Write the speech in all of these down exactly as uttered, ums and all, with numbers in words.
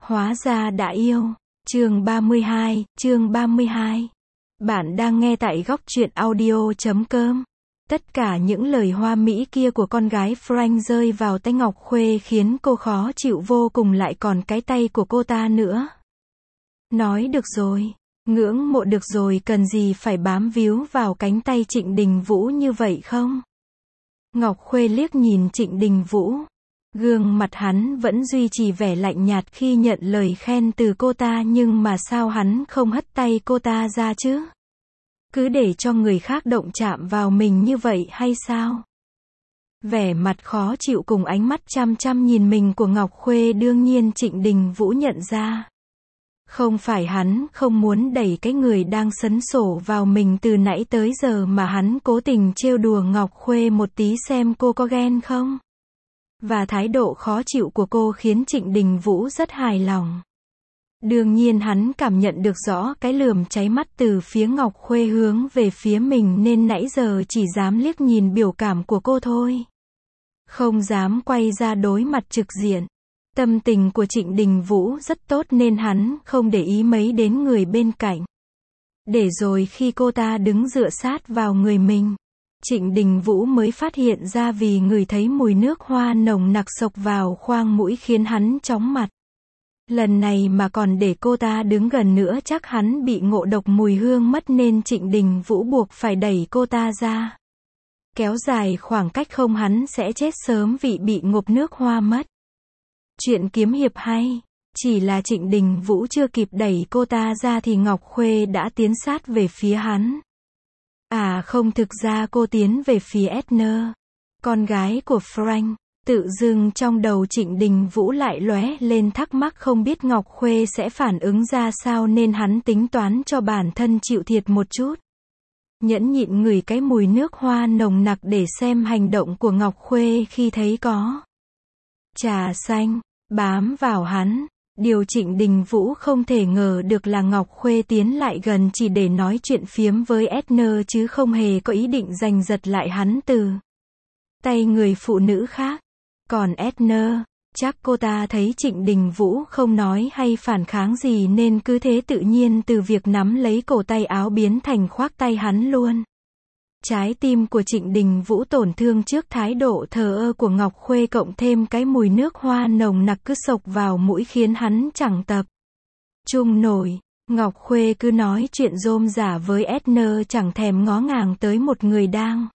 Hóa ra đã yêu. Chương ba mươi hai, chương ba mươi hai. Bạn đang nghe tại góc truyện audio chấm com. Tất cả những lời hoa mỹ kia của con gái Frank rơi vào tay Ngọc Khuê khiến cô khó chịu vô cùng, lại còn cái tay của cô ta nữa. Nói được rồi, ngưỡng mộ được rồi, cần gì phải bám víu vào cánh tay Trịnh Đình Vũ như vậy không? Ngọc Khuê liếc nhìn Trịnh Đình Vũ. Gương mặt hắn vẫn duy trì vẻ lạnh nhạt khi nhận lời khen từ cô ta, nhưng mà sao hắn không hất tay cô ta ra chứ? Cứ để cho người khác động chạm vào mình như vậy hay sao? Vẻ mặt khó chịu cùng ánh mắt chăm chăm nhìn mình của Ngọc Khuê đương nhiên Trịnh Đình Vũ nhận ra. Không phải hắn không muốn đẩy cái người đang sấn sổ vào mình từ nãy tới giờ, mà hắn cố tình trêu đùa Ngọc Khuê một tí xem cô có ghen không? Và thái độ khó chịu của cô khiến Trịnh Đình Vũ rất hài lòng. Đương nhiên hắn cảm nhận được rõ cái lườm cháy mắt từ phía Ngọc Khuê hướng về phía mình, nên nãy giờ chỉ dám liếc nhìn biểu cảm của cô thôi. Không dám quay ra đối mặt trực diện. Tâm tình của Trịnh Đình Vũ rất tốt nên hắn không để ý mấy đến người bên cạnh. Để rồi khi cô ta đứng dựa sát vào người mình, Trịnh Đình Vũ mới phát hiện ra vì ngửi thấy mùi nước hoa nồng nặc xộc vào khoang mũi khiến hắn chóng mặt. Lần này mà còn để cô ta đứng gần nữa chắc hắn bị ngộ độc mùi hương mất, nên Trịnh Đình Vũ buộc phải đẩy cô ta ra. Kéo dài khoảng cách không hắn sẽ chết sớm vì bị ngộp nước hoa mất. Chuyện kiếm hiệp hay, chỉ là Trịnh Đình Vũ chưa kịp đẩy cô ta ra thì Ngọc Khuê đã tiến sát về phía hắn. À không, thực ra cô tiến về phía Edna, con gái của Frank. Tự dưng trong đầu Trịnh Đình Vũ lại lóe lên thắc mắc không biết Ngọc Khuê sẽ phản ứng ra sao, nên hắn tính toán cho bản thân chịu thiệt một chút. Nhẫn nhịn ngửi cái mùi nước hoa nồng nặc để xem hành động của Ngọc Khuê khi thấy có trà xanh bám vào hắn. Điều Trịnh Đình Vũ không thể ngờ được là Ngọc Khuê tiến lại gần chỉ để nói chuyện phiếm với Edna chứ không hề có ý định giành giật lại hắn từ tay người phụ nữ khác. Còn Edna, chắc cô ta thấy Trịnh Đình Vũ không nói hay phản kháng gì nên cứ thế tự nhiên từ việc nắm lấy cổ tay áo biến thành khoác tay hắn luôn. Trái tim của Trịnh Đình Vũ tổn thương trước thái độ thờ ơ của Ngọc Khuê, cộng thêm cái mùi nước hoa nồng nặc cứ xộc vào mũi khiến hắn chẳng tập trung nổi. Ngọc Khuê cứ nói chuyện rôm rả với Edna, chẳng thèm ngó ngàng tới một người đang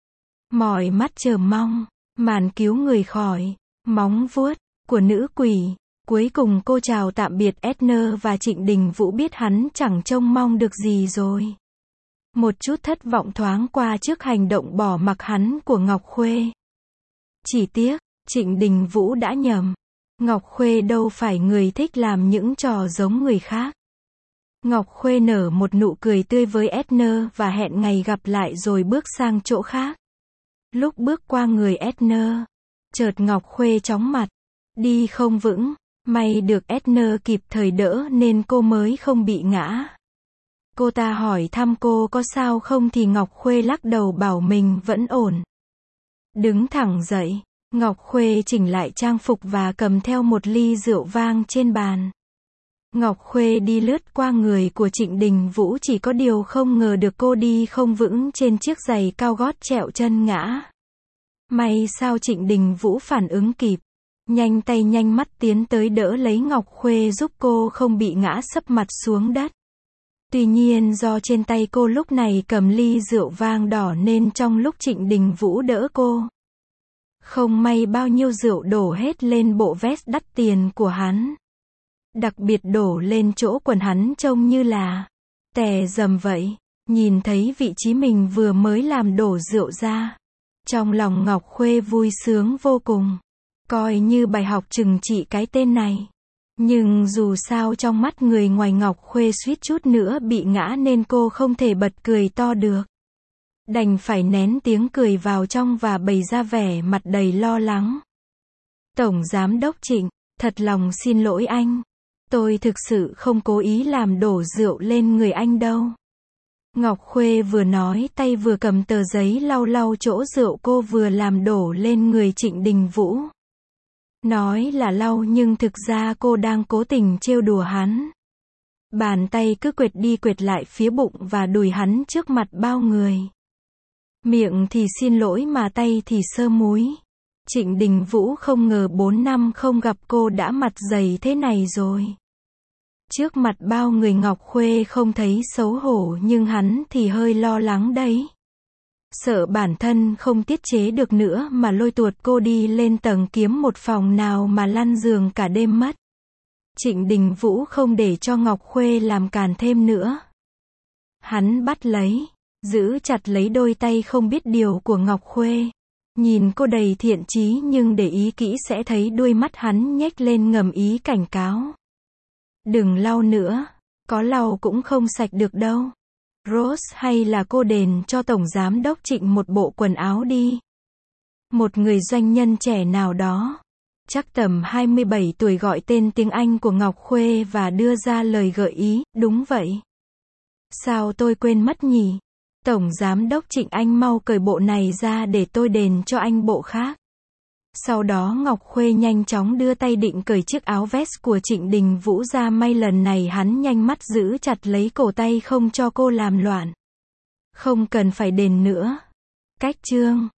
mỏi mắt chờ mong màn cứu người khỏi móng vuốt của nữ quỷ. Cuối cùng cô chào tạm biệt Edna và Trịnh Đình Vũ biết hắn chẳng trông mong được gì rồi. Một chút thất vọng thoáng qua trước hành động bỏ mặc hắn của Ngọc Khuê. Chỉ tiếc, Trịnh Đình Vũ đã nhầm. Ngọc Khuê đâu phải người thích làm những trò giống người khác. Ngọc Khuê nở một nụ cười tươi với Edna và hẹn ngày gặp lại rồi bước sang chỗ khác. Lúc bước qua người Edna, chợt Ngọc Khuê chóng mặt, đi không vững. May được Edna kịp thời đỡ nên cô mới không bị ngã. Cô ta hỏi thăm cô có sao không thì Ngọc Khuê lắc đầu bảo mình vẫn ổn. Đứng thẳng dậy, Ngọc Khuê chỉnh lại trang phục và cầm theo một ly rượu vang trên bàn. Ngọc Khuê đi lướt qua người của Trịnh Đình Vũ, chỉ có điều không ngờ được cô đi không vững trên chiếc giày cao gót trẹo chân ngã. May sao Trịnh Đình Vũ phản ứng kịp, nhanh tay nhanh mắt tiến tới đỡ lấy Ngọc Khuê giúp cô không bị ngã sấp mặt xuống đất. Tuy nhiên do trên tay cô lúc này cầm ly rượu vang đỏ nên trong lúc Trịnh Đình Vũ đỡ cô, không may bao nhiêu rượu đổ hết lên bộ vest đắt tiền của hắn. Đặc biệt đổ lên chỗ quần hắn trông như là tè dầm vậy. Nhìn thấy vị trí mình vừa mới làm đổ rượu ra, trong lòng Ngọc Khuê vui sướng vô cùng. Coi như bài học trừng trị cái tên này. Nhưng dù sao trong mắt người ngoài Ngọc Khuê suýt chút nữa bị ngã nên cô không thể bật cười to được. Đành phải nén tiếng cười vào trong và bày ra vẻ mặt đầy lo lắng. Tổng Giám đốc Trịnh, thật lòng xin lỗi anh. Tôi thực sự không cố ý làm đổ rượu lên người anh đâu. Ngọc Khuê vừa nói tay vừa cầm tờ giấy lau lau chỗ rượu cô vừa làm đổ lên người Trịnh Đình Vũ. Nói là lau nhưng thực ra cô đang cố tình trêu đùa hắn. Bàn tay cứ quệt đi quệt lại phía bụng và đùi hắn trước mặt bao người. Miệng thì xin lỗi mà tay thì sơ múi. Trịnh Đình Vũ không ngờ bốn năm không gặp cô đã mặt dày thế này rồi. Trước mặt bao người Ngọc Khuê không thấy xấu hổ nhưng hắn thì hơi lo lắng đấy. Sợ bản thân không tiết chế được nữa mà lôi tuột cô đi lên tầng kiếm một phòng nào mà lăn giường cả đêm mất. Trịnh Đình Vũ không để cho Ngọc Khuê làm càn thêm nữa. Hắn bắt lấy, giữ chặt lấy đôi tay không biết điều của Ngọc Khuê. Nhìn cô đầy thiện chí nhưng để ý kỹ sẽ thấy đuôi mắt hắn nhếch lên ngầm ý cảnh cáo. Đừng lau nữa, có lau cũng không sạch được đâu. Rose hay là cô đền cho Tổng Giám Đốc Trịnh một bộ quần áo đi. Một người doanh nhân trẻ nào đó, chắc tầm hai mươi bảy tuổi gọi tên tiếng Anh của Ngọc Khuê và đưa ra lời gợi ý, đúng vậy. Sao tôi quên mất nhỉ? Tổng Giám Đốc Trịnh anh mau cởi bộ này ra để tôi đền cho anh bộ khác. Sau đó Ngọc Khuê nhanh chóng đưa tay định cởi chiếc áo vest của Trịnh Đình Vũ ra, may lần này hắn nhanh mắt giữ chặt lấy cổ tay không cho cô làm loạn. Không cần phải đền nữa. Cách chương